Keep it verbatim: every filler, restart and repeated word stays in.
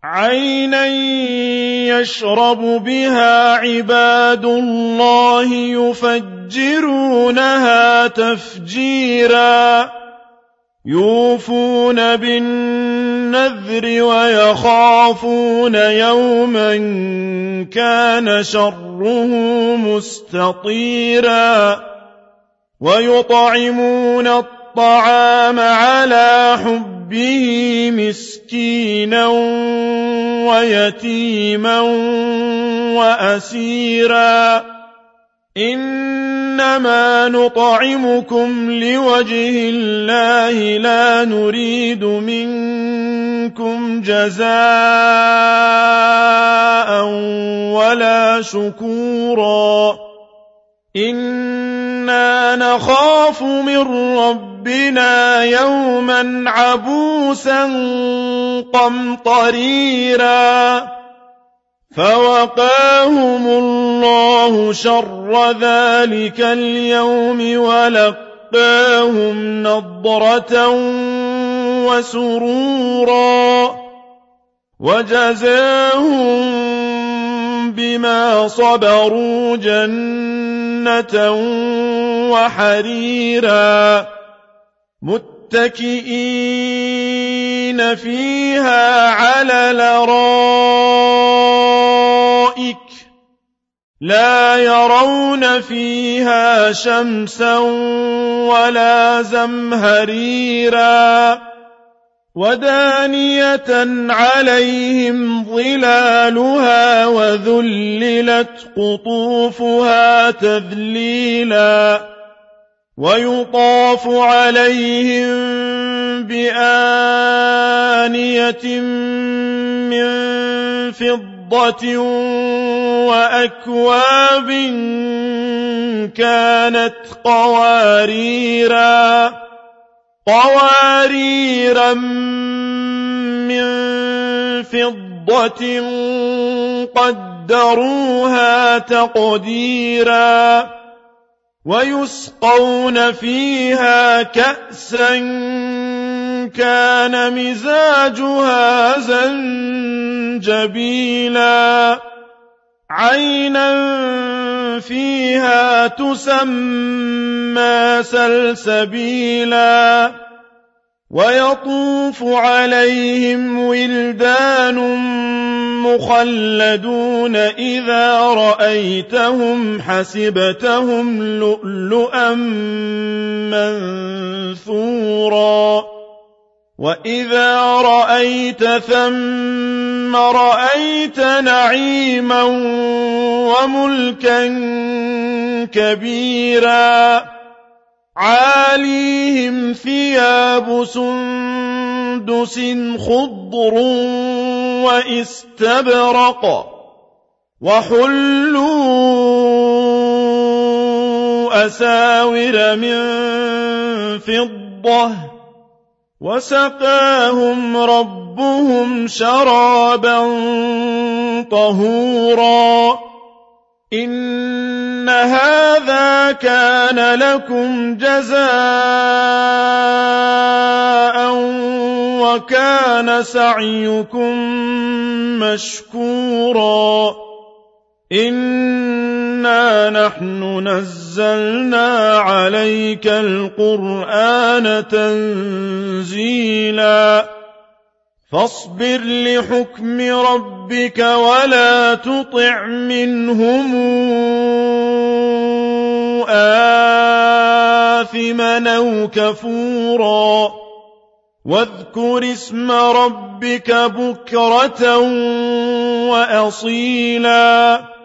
عينا يشرب بها عباد الله يفجرونها تفجيرا يوفون بالنذر ويخافون يوما كان شره مستطيرا ويطعمون الطعام على حبه مسكينا ويتيما وأسيرا إنما نطعمكم لوجه الله لا نريد منكم جزاء ولا شكورا إنا نخاف من ربنا يوما عبوسا قمطريرا فوقاهم الله شر ذلك اليوم ولقاهم نضرة وسرورا وجزاهم بما صبروا جنة وحريرا متكئين فيها على الأرائك لا يرون فيها شمسا ولا زمهريرا ودانية عليهم ظلالها وذللت قطوفها تذليلا ويطاف عليهم بآنية من فضة وأكواب كانت قواريرا قواريرا من فضة قدروها تقديرا ويسقون فيها كأسا كان مزاجها زنجبيلا عينا فيها تسمى سلسبيلا ويطوف عليهم ولدان مخلدون إذا رأيتهم حسبتهم لؤلؤا منثورا وإذا رأيت ثم رأيت نعيما وملكا كبيرا عاليهم ثياب سندس خضر واستبرق وحلوا أساور من فضة وسقاهم ربهم شرابا طهورا إن هذا كان لكم جزاء وكان سعيكم مشكورا إنا نحن نزلنا عليك القرآن تنزيلا فاصبر لحكم ربك ولا تطع منهم آثما أو كفورا واذكر اسم ربك بكرة وأصيلا